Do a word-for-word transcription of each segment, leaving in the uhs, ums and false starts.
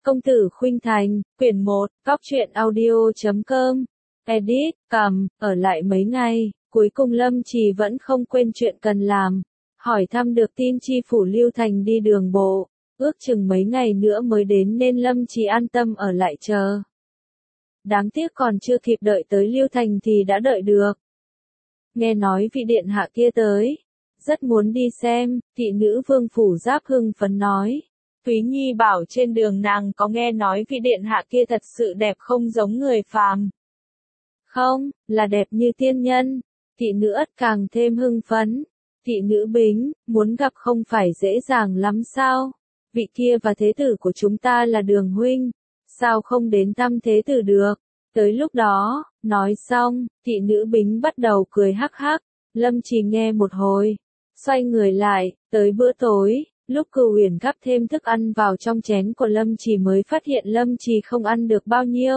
Công tử Khuynh Thành, quyển một, góc truyện audio chấm com, edit, cầm, ở lại mấy ngày, cuối cùng Lâm Trì vẫn không quên chuyện cần làm, hỏi thăm được tin chi phủ Lưu Thành đi đường bộ, ước chừng mấy ngày nữa mới đến nên Lâm Trì an tâm ở lại chờ. Đáng tiếc còn chưa kịp đợi tới Lưu Thành thì đã đợi được. Nghe nói vị điện hạ kia tới, rất muốn đi xem, thị nữ Vương Phủ Giáp hưng phấn nói. Thúy Nhi bảo trên đường nàng có nghe nói vị điện hạ kia thật sự đẹp không giống người phàm. Không, là đẹp như tiên nhân. Thị nữ Ất càng thêm hưng phấn. Thị nữ Bính, muốn gặp không phải dễ dàng lắm sao? Vị kia và thế tử của chúng ta là Đường huynh, sao không đến thăm thế tử được? Tới lúc đó, nói xong, thị nữ Bính bắt đầu cười hắc hắc. Lâm Trì nghe một hồi, xoay người lại, tới bữa tối. Lúc Cửu Uyển gắp thêm thức ăn vào trong chén của Lâm Trì mới phát hiện Lâm Trì không ăn được bao nhiêu.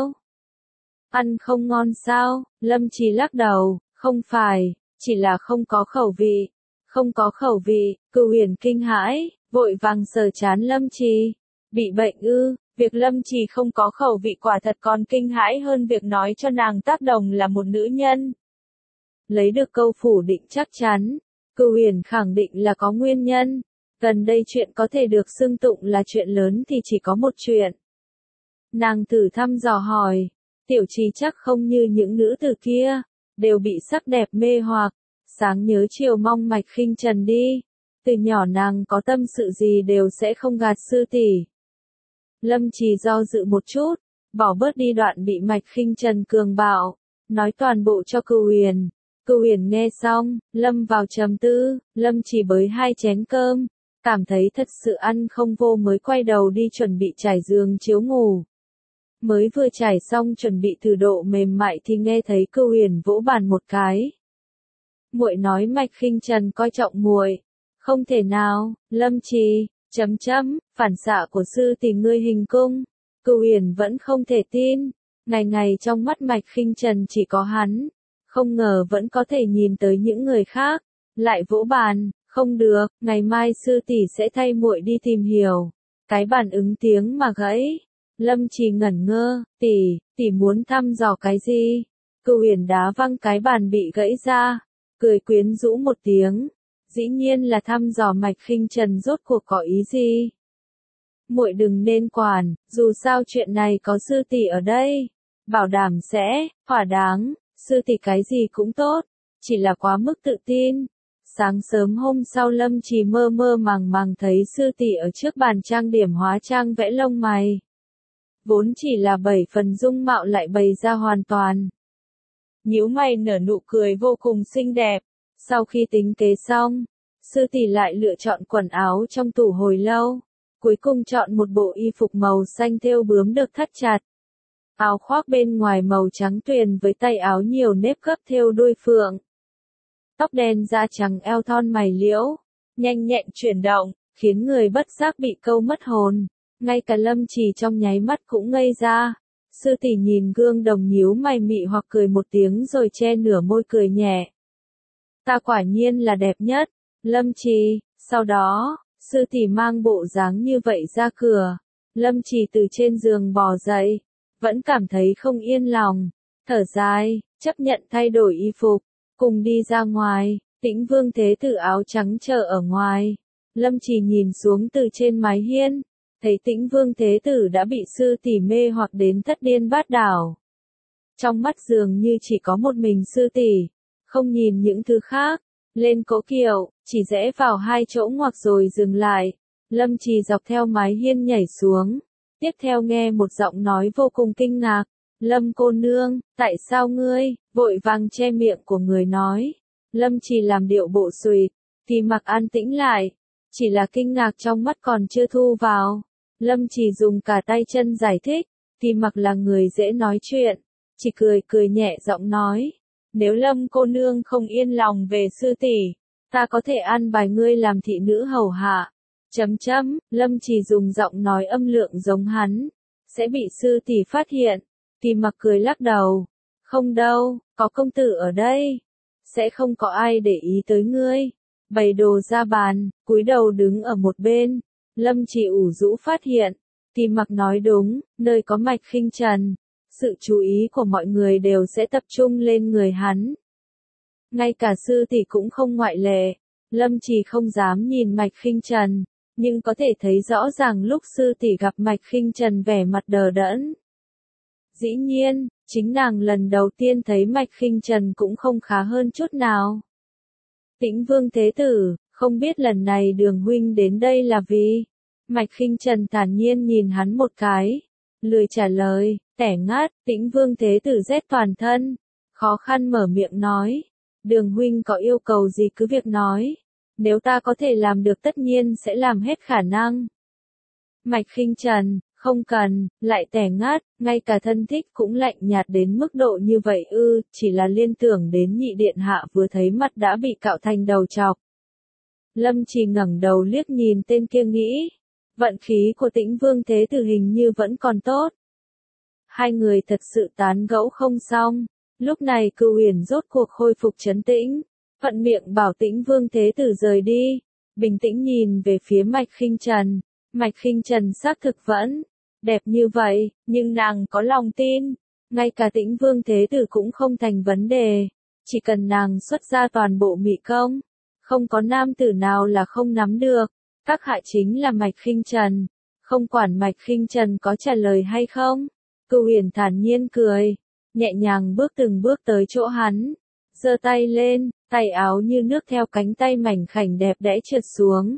Ăn không ngon sao? Lâm Trì lắc đầu, không phải, chỉ là không có khẩu vị. Không có khẩu vị, Cửu Uyển kinh hãi, vội vàng sờ trán Lâm Trì. Bị bệnh ư? Việc Lâm Trì không có khẩu vị quả thật còn kinh hãi hơn việc nói cho nàng tác đồng là một nữ nhân. Lấy được câu phủ định chắc chắn, Cửu Uyển khẳng định là có nguyên nhân. Gần đây chuyện có thể được xưng tụng là chuyện lớn thì chỉ có một chuyện. Nàng thử thăm dò hỏi, Tiểu Trì chắc không như những nữ tử kia, đều bị sắc đẹp mê hoặc, sáng nhớ chiều mong Mạch Khinh Trần đi. Từ nhỏ nàng có tâm sự gì đều sẽ không gạt sư tỷ. Lâm Trì do dự một chút, bỏ bớt đi đoạn bị Mạch Khinh Trần cường bạo, nói toàn bộ cho Cửu Uyển. Cửu Uyển nghe xong, lâm vào trầm tư, Lâm Trì bới hai chén cơm. Cảm thấy thật sự ăn không vô mới quay đầu đi chuẩn bị trải giường chiếu ngủ. Mới vừa trải xong chuẩn bị thử độ mềm mại thì nghe thấy Cửu Uyển vỗ bàn một cái. Muội nói Mạch Khinh Trần coi trọng muội, không thể nào. Lâm Trì, chấm chấm, phản xạ của sư tỷ ngươi hình cung. Cửu Uyển vẫn không thể tin, ngày ngày trong mắt Mạch Khinh Trần chỉ có hắn, không ngờ vẫn có thể nhìn tới những người khác, lại vỗ bàn. Không được, ngày mai sư tỷ sẽ thay muội đi tìm hiểu. Cái bàn ứng tiếng mà gãy. Lâm Trì ngẩn ngơ, tỷ, tỷ muốn thăm dò cái gì? Cửu Uyển đá văng cái bàn bị gãy ra, cười quyến rũ một tiếng. Dĩ nhiên là thăm dò Mạch Khinh Trần rốt cuộc có ý gì? Muội đừng nên quản, dù sao chuyện này có sư tỷ ở đây, bảo đảm sẽ thỏa đáng. Sư tỷ cái gì cũng tốt, chỉ là quá mức tự tin. Sáng sớm hôm sau Lâm Trì mơ mơ màng màng thấy sư tỷ ở trước bàn trang điểm hóa trang vẽ lông mày. Vốn chỉ là bảy phần dung mạo lại bày ra hoàn toàn. Nhíu mày nở nụ cười vô cùng xinh đẹp. Sau khi tính kế xong, sư tỷ lại lựa chọn quần áo trong tủ hồi lâu. Cuối cùng chọn một bộ y phục màu xanh thêu bướm được thắt chặt. Áo khoác bên ngoài màu trắng tuyền với tay áo nhiều nếp gấp thêu đuôi phượng. Tóc đen da trắng eo thon mày liễu, nhanh nhẹn chuyển động, khiến người bất giác bị câu mất hồn. Ngay cả Lâm Trì trong nháy mắt cũng ngây ra. Sư tỷ nhìn gương đồng nhíu mày mị hoặc cười một tiếng rồi che nửa môi cười nhẹ. Ta quả nhiên là đẹp nhất, Lâm Trì. Sau đó, sư tỷ mang bộ dáng như vậy ra cửa. Lâm Trì từ trên giường bò dậy, vẫn cảm thấy không yên lòng, thở dài, chấp nhận thay đổi y phục. Cùng đi ra ngoài, Tĩnh Vương Thế Tử áo trắng chờ ở ngoài. Lâm Trì nhìn xuống từ trên mái hiên, thấy Tĩnh Vương Thế Tử đã bị sư tỷ mê hoặc đến thất điên bát đảo. Trong mắt dường như chỉ có một mình sư tỷ, không nhìn những thứ khác. Lên cỗ kiệu, chỉ rẽ vào hai chỗ ngoặc rồi dừng lại. Lâm Trì dọc theo mái hiên nhảy xuống. Tiếp theo nghe một giọng nói vô cùng kinh ngạc. Lâm cô nương, tại sao ngươi, vội vàng che miệng của người nói. Lâm Trì làm điệu bộ sùi, thì mặc an tĩnh lại, chỉ là kinh ngạc trong mắt còn chưa thu vào. Lâm Trì dùng cả tay chân giải thích, thì mặc là người dễ nói chuyện, chỉ cười cười nhẹ giọng nói. Nếu Lâm cô nương không yên lòng về sư tỷ, ta có thể an bài ngươi làm thị nữ hầu hạ. Chấm chấm, Lâm Trì dùng giọng nói âm lượng giống hắn, sẽ bị sư tỷ phát hiện. Thì mặc cười lắc đầu, không đâu, có công tử ở đây, sẽ không có ai để ý tới ngươi. Bày đồ ra bàn, cúi đầu đứng ở một bên, Lâm Trì ủ rũ phát hiện, Kỳ Mặc nói đúng, nơi có Mạch Khinh Trần, sự chú ý của mọi người đều sẽ tập trung lên người hắn. Ngay cả sư tỷ cũng không ngoại lệ. Lâm Trì không dám nhìn Mạch Khinh Trần, nhưng có thể thấy rõ ràng lúc sư tỷ gặp Mạch Khinh Trần vẻ mặt đờ đẫn. Dĩ nhiên, chính nàng lần đầu tiên thấy Mạch Khinh Trần cũng không khá hơn chút nào. Tĩnh Vương Thế Tử, không biết lần này Đường huynh đến đây là vì? Mạch Khinh Trần thản nhiên nhìn hắn một cái, lười trả lời, tẻ ngắt. Tĩnh Vương Thế Tử rét toàn thân, khó khăn mở miệng nói, Đường huynh có yêu cầu gì cứ việc nói, nếu ta có thể làm được tất nhiên sẽ làm hết khả năng. Mạch Khinh Trần, không cần, lại tẻ ngắt, ngay cả thân thích cũng lạnh nhạt đến mức độ như vậy ư, chỉ là liên tưởng đến nhị điện hạ vừa thấy mặt đã bị cạo thành đầu trọc. Lâm Trì ngẩng đầu liếc nhìn tên kia nghĩ, vận khí của Tĩnh Vương Thế Tử hình như vẫn còn tốt. Hai người thật sự tán gẫu không xong, lúc này Cửu Uyển rốt cuộc khôi phục trấn tĩnh, thuận miệng bảo Tĩnh Vương Thế Tử rời đi, bình tĩnh nhìn về phía Mạch Khinh Trần. Mạch Khinh Trần xác thực vẫn đẹp như vậy, nhưng nàng có lòng tin, ngay cả Tĩnh Vương Thế Tử cũng không thành vấn đề, chỉ cần nàng xuất ra toàn bộ mỹ công, không có nam tử nào là không nắm được. Các hạ chính là Mạch Khinh Trần, không quản Mạch Khinh Trần có trả lời hay không. Cửu Uyển thản nhiên cười, nhẹ nhàng bước từng bước tới chỗ hắn, giơ tay lên, tay áo như nước theo cánh tay mảnh khảnh đẹp đẽ trượt xuống,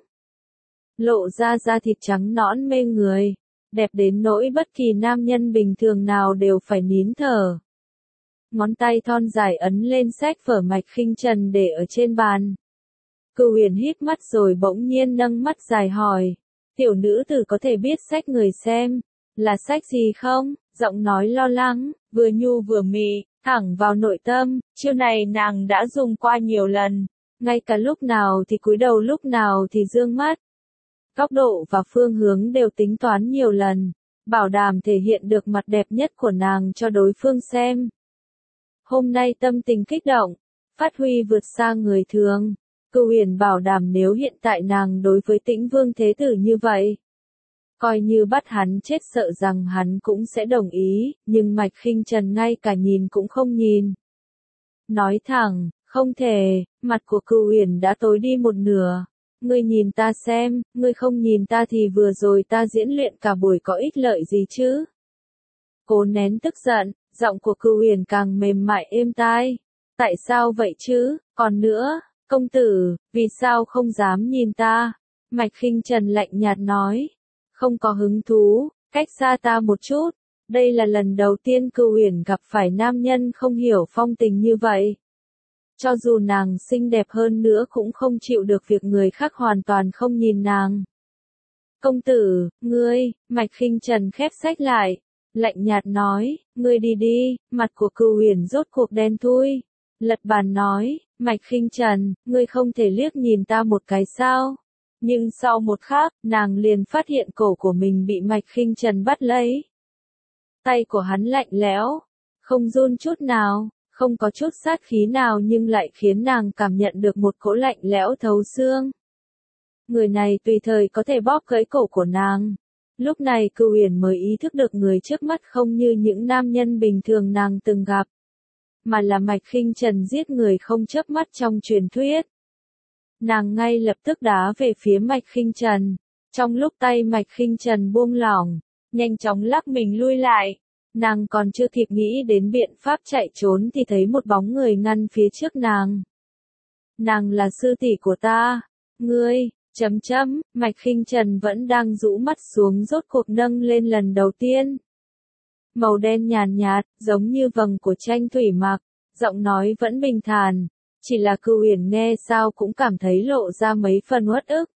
lộ ra da thịt trắng nõn mê người, đẹp đến nỗi bất kỳ nam nhân bình thường nào đều phải nín thở. Ngón tay thon dài ấn lên sách vở Mạch Khinh Trần để ở trên bàn. Cửu Uyển híp mắt rồi bỗng nhiên nâng mắt dài hỏi, tiểu nữ tử có thể biết sách người xem, là sách gì không? Giọng nói lo lắng, vừa nhu vừa mị, thẳng vào nội tâm, chiêu này nàng đã dùng qua nhiều lần, ngay cả lúc nào thì cúi đầu lúc nào thì dương mắt. Góc độ và phương hướng đều tính toán nhiều lần, bảo đảm thể hiện được mặt đẹp nhất của nàng cho đối phương xem. Hôm nay tâm tình kích động, phát huy vượt xa người thường. Cửu Uyển bảo đảm nếu hiện tại nàng đối với Tĩnh Vương Thế Tử như vậy, coi như bắt hắn chết sợ rằng hắn cũng sẽ đồng ý, nhưng Mạch Khinh Trần ngay cả nhìn cũng không nhìn. Nói thẳng, không thể, mặt của Cửu Uyển đã tối đi một nửa. Ngươi nhìn ta xem, ngươi không nhìn ta thì vừa rồi ta diễn luyện cả buổi có ích lợi gì chứ? Cố nén tức giận, giọng của Cửu Uyển càng mềm mại êm tai. Tại sao vậy chứ? Còn nữa, công tử, vì sao không dám nhìn ta? Mạch Khinh Trần lạnh nhạt nói. Không có hứng thú, cách xa ta một chút. Đây là lần đầu tiên Cửu Uyển gặp phải nam nhân không hiểu phong tình như vậy. Cho dù nàng xinh đẹp hơn nữa cũng không chịu được việc người khác hoàn toàn không nhìn nàng. Công tử, ngươi, Mạch Khinh Trần khép sách lại, lạnh nhạt nói, ngươi đi đi, mặt của Cửu Uyển rốt cuộc đen thui. Lật bàn nói, Mạch Khinh Trần, ngươi không thể liếc nhìn ta một cái sao? Nhưng sau một khắc, nàng liền phát hiện cổ của mình bị Mạch Khinh Trần bắt lấy. Tay của hắn lạnh lẽo, không run chút nào, không có chút sát khí nào nhưng lại khiến nàng cảm nhận được một cỗ lạnh lẽo thấu xương. Người này tùy thời có thể bóp gãy cổ của nàng. Lúc này Cửu Uyển mới ý thức được người trước mắt không như những nam nhân bình thường nàng từng gặp, mà là Mạch Khinh Trần giết người không chớp mắt trong truyền thuyết. Nàng ngay lập tức đá về phía Mạch Khinh Trần, trong lúc tay Mạch Khinh Trần buông lỏng, nhanh chóng lắc mình lui lại. Nàng còn chưa kịp nghĩ đến biện pháp chạy trốn thì thấy một bóng người ngăn phía trước nàng. Nàng là sư tỷ của ta, ngươi, chấm chấm, Mạch Khinh Trần vẫn đang rũ mắt xuống rốt cuộc nâng lên lần đầu tiên. Màu đen nhàn nhạt, giống như vầng của tranh thủy mặc, giọng nói vẫn bình thản, chỉ là Cửu Uyển nghe sao cũng cảm thấy lộ ra mấy phần uất ức.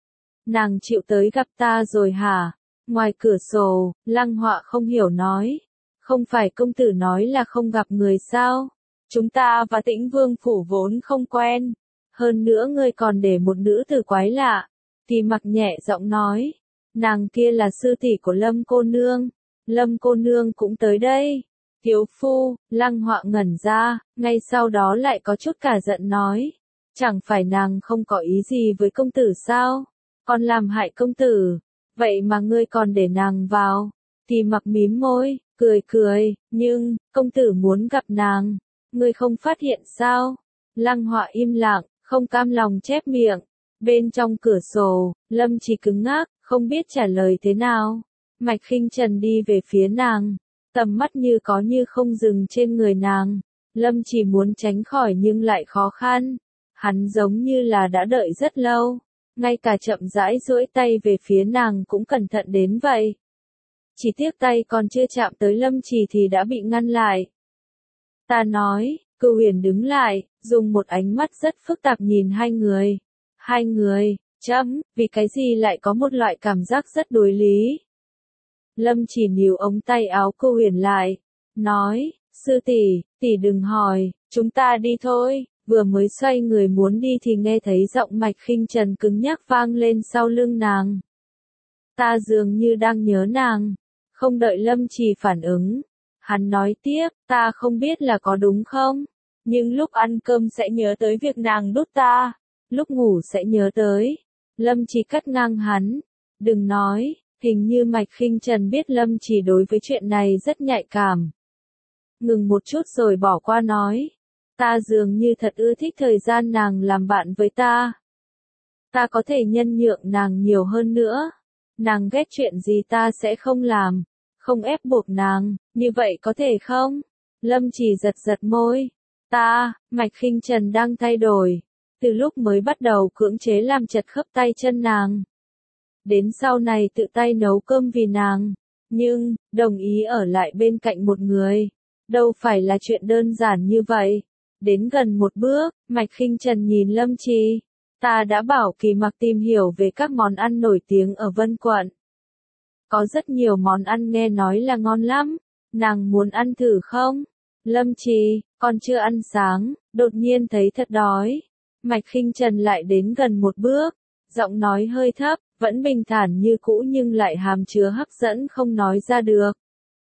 Nàng chịu tới gặp ta rồi hả? Ngoài cửa sổ, Lăng Họa không hiểu nói, không phải công tử nói là không gặp người sao? Chúng ta và Tĩnh Vương phủ vốn không quen, hơn nữa ngươi còn để một nữ tử quái lạ. Kỳ Mặc nhẹ giọng nói, nàng kia là sư tỷ của Lâm cô nương, Lâm cô nương cũng tới đây. Thiếu phu, Lăng Họa ngẩn ra, ngay sau đó lại có chút cả giận nói, chẳng phải nàng không có ý gì với công tử sao? Còn làm hại công tử. vậy mà ngươi còn để nàng vào. Kỳ Mặc mím môi, cười cười, nhưng, công tử muốn gặp nàng, ngươi không phát hiện sao? Lăng Họa im lặng, không cam lòng chép miệng. Bên trong cửa sổ, Lâm Chỉ cứng ngắc, không biết trả lời thế nào. Mạch Khinh Trần đi về phía nàng, tầm mắt như có như không dừng trên người nàng. Lâm Chỉ muốn tránh khỏi nhưng lại khó khăn. Hắn giống như là đã đợi rất lâu, ngay cả chậm rãi duỗi tay về phía nàng cũng cẩn thận đến vậy. Chỉ tiếc tay còn chưa chạm tới Lâm Chỉ thì đã bị ngăn lại. Ta nói, Cửu Huyền đứng lại, dùng một ánh mắt rất phức tạp nhìn hai người. Hai người, chấm, vì cái gì lại có một loại cảm giác rất đối lý. Lâm Chỉ níu ống tay áo Cửu Huyền lại, nói, sư tỷ, tỷ đừng hỏi, chúng ta đi thôi. Vừa mới xoay người muốn đi thì nghe thấy giọng Mạch Khinh Trần cứng nhắc vang lên sau lưng nàng. Ta dường như đang nhớ nàng. Không đợi Lâm Chỉ phản ứng, hắn nói tiếp, ta không biết là có đúng không, nhưng lúc ăn cơm sẽ nhớ tới việc nàng đút ta, lúc ngủ sẽ nhớ tới. Lâm Chỉ cắt ngang hắn, đừng nói, hình như Mạch Khinh Trần biết Lâm Chỉ đối với chuyện này rất nhạy cảm. Ngừng một chút rồi bỏ qua nói, ta dường như thật ưa thích thời gian nàng làm bạn với ta. Ta có thể nhân nhượng nàng nhiều hơn nữa. Nàng ghét chuyện gì ta sẽ không làm, không ép buộc nàng, như vậy có thể không? Lâm Chỉ giật giật môi. Ta, Mạch Khinh Trần đang thay đổi. Từ lúc mới bắt đầu cưỡng chế làm chật khớp tay chân nàng. Đến sau này tự tay nấu cơm vì nàng. Nhưng, đồng ý ở lại bên cạnh một người. Đâu phải là chuyện đơn giản như vậy. Đến gần một bước, Mạch Khinh Trần nhìn Lâm Chỉ. Ta đã bảo Kỳ Mặc tìm hiểu về các món ăn nổi tiếng ở Vân Quận. Có rất nhiều món ăn nghe nói là ngon lắm. Nàng muốn ăn thử không? Lâm Chỉ, còn chưa ăn sáng, đột nhiên thấy thật đói. Mạch Khinh Trần lại đến gần một bước, giọng nói hơi thấp, vẫn bình thản như cũ nhưng lại hàm chứa hấp dẫn không nói ra được.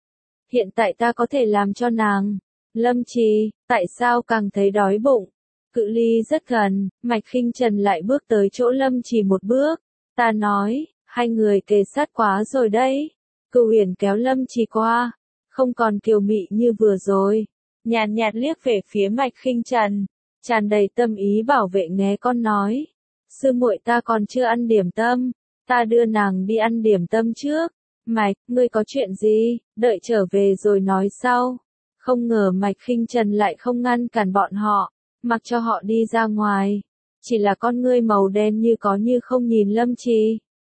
Hiện tại ta có thể làm cho nàng. Lâm Chỉ, tại sao càng thấy đói bụng? Cự ly rất gần, Mạch Khinh Trần lại bước tới chỗ Lâm Chỉ một bước. Ta nói, hai người kề sát quá rồi đấy. Cửu Huyền kéo Lâm Chỉ qua, không còn kiều mị như vừa rồi. Nhàn nhạt liếc về phía Mạch Khinh Trần, tràn đầy tâm ý bảo vệ nghe con nói. Sư muội ta còn chưa ăn điểm tâm, ta đưa nàng đi ăn điểm tâm trước. Mạch, ngươi có chuyện gì, đợi trở về rồi nói sau. Không ngờ Mạch Khinh Trần lại không ngăn cản bọn họ, mặc cho họ đi ra ngoài. Chỉ là con ngươi màu đen như có như không nhìn Lâm Chỉ.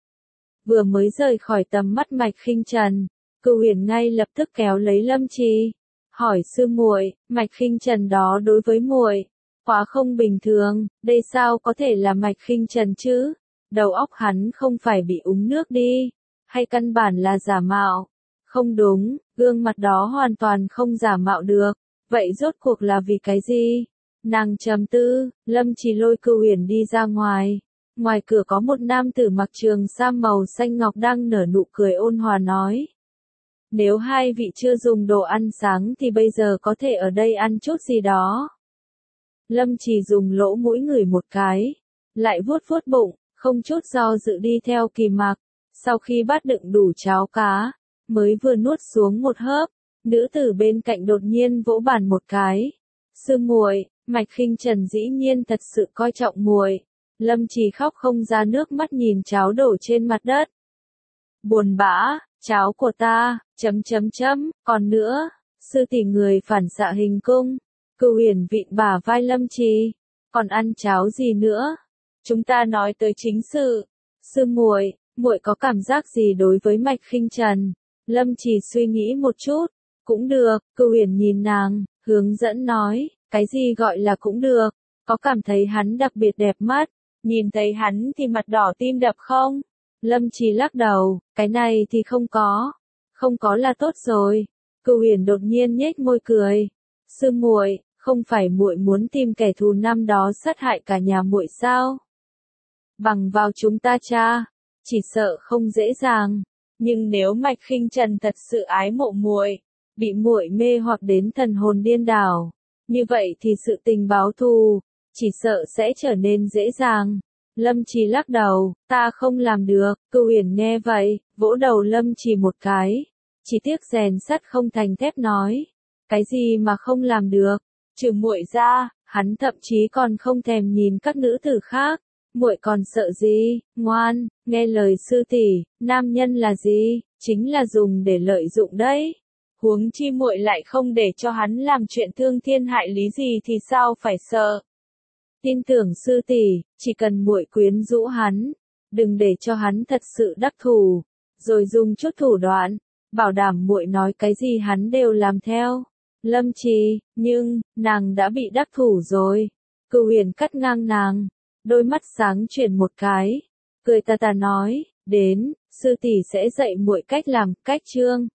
Vừa mới rời khỏi tầm mắt Mạch Khinh Trần, Cửu Huyền ngay lập tức kéo lấy Lâm Chỉ, hỏi sư muội, Mạch Khinh Trần đó đối với muội quá không bình thường, đây sao có thể là Mạch Khinh Trần chứ? Đầu óc hắn không phải bị uống nước đi, hay căn bản là giả mạo? Không đúng, gương mặt đó hoàn toàn không giả mạo được. Vậy rốt cuộc là vì cái gì? Nàng trầm tư, Lâm Chỉ lôi Cửu Huyền đi ra ngoài. Ngoài cửa có một nam tử mặc trường sam màu xanh ngọc đang nở nụ cười ôn hòa nói. Nếu hai vị chưa dùng đồ ăn sáng thì bây giờ có thể ở đây ăn chút gì đó. Lâm Chỉ dùng lỗ mũi ngửi một cái, lại vuốt vuốt bụng, không chút do dự đi theo Kỳ Mặc. Sau khi bát đựng đủ cháo cá, mới vừa nuốt xuống một hớp, nữ tử bên cạnh đột nhiên vỗ bàn một cái. Sư muội, Mạch Khinh Trần dĩ nhiên thật sự coi trọng muội. Lâm Chỉ khóc không ra nước mắt nhìn cháo đổ trên mặt đất. Buồn bã, cháo của ta, chấm chấm chấm, còn nữa, sư tỷ người phản xạ hình cung. Cửu Huyền vịn bả vai Lâm Chỉ, còn ăn cháo gì nữa? Chúng ta nói tới chính sự. Sư muội, muội có cảm giác gì đối với Mạch Khinh Trần? Lâm Chỉ suy nghĩ một chút, cũng được. Cửu Huyền nhìn nàng, hướng dẫn nói, cái gì gọi là cũng được? Có cảm thấy hắn đặc biệt đẹp mắt? Nhìn thấy hắn thì mặt đỏ tim đập không? Lâm Chỉ lắc đầu, cái này thì không có. Không có là tốt rồi. Cửu Huyền đột nhiên nhếch môi cười. Sư muội, không phải muội muốn tìm kẻ thù năm đó sát hại cả nhà muội sao? Bằng vào chúng ta cha, chỉ sợ không dễ dàng. Nhưng nếu Mạch Khinh Trần thật sự ái mộ muội, bị muội mê hoặc đến thần hồn điên đảo, như vậy thì sự tình báo thù, chỉ sợ sẽ trở nên dễ dàng. Lâm Trì lắc đầu, ta không làm được. Cửu Uyển nghe vậy, vỗ đầu Lâm Trì một cái. Chỉ tiếc rèn sắt không thành thép nói, cái gì mà không làm được? Trừ muội ra, hắn thậm chí còn không thèm nhìn các nữ tử khác. Muội còn sợ gì? Ngoan, nghe lời sư tỷ, nam nhân là gì? Chính là dùng để lợi dụng đấy. Huống chi muội lại không để cho hắn làm chuyện thương thiên hại lý gì thì sao phải sợ? Tin tưởng sư tỷ, chỉ cần muội quyến rũ hắn, đừng để cho hắn thật sự đắc thủ, rồi dùng chút thủ đoạn, bảo đảm muội nói cái gì hắn đều làm theo. Lâm Trì, nhưng, nàng đã bị đắc thủ rồi. Cửu Uyển cắt ngang nàng, đôi mắt sáng chuyển một cái, cười tà tà nói, đến, sư tỷ sẽ dạy muội cách làm, cách trương.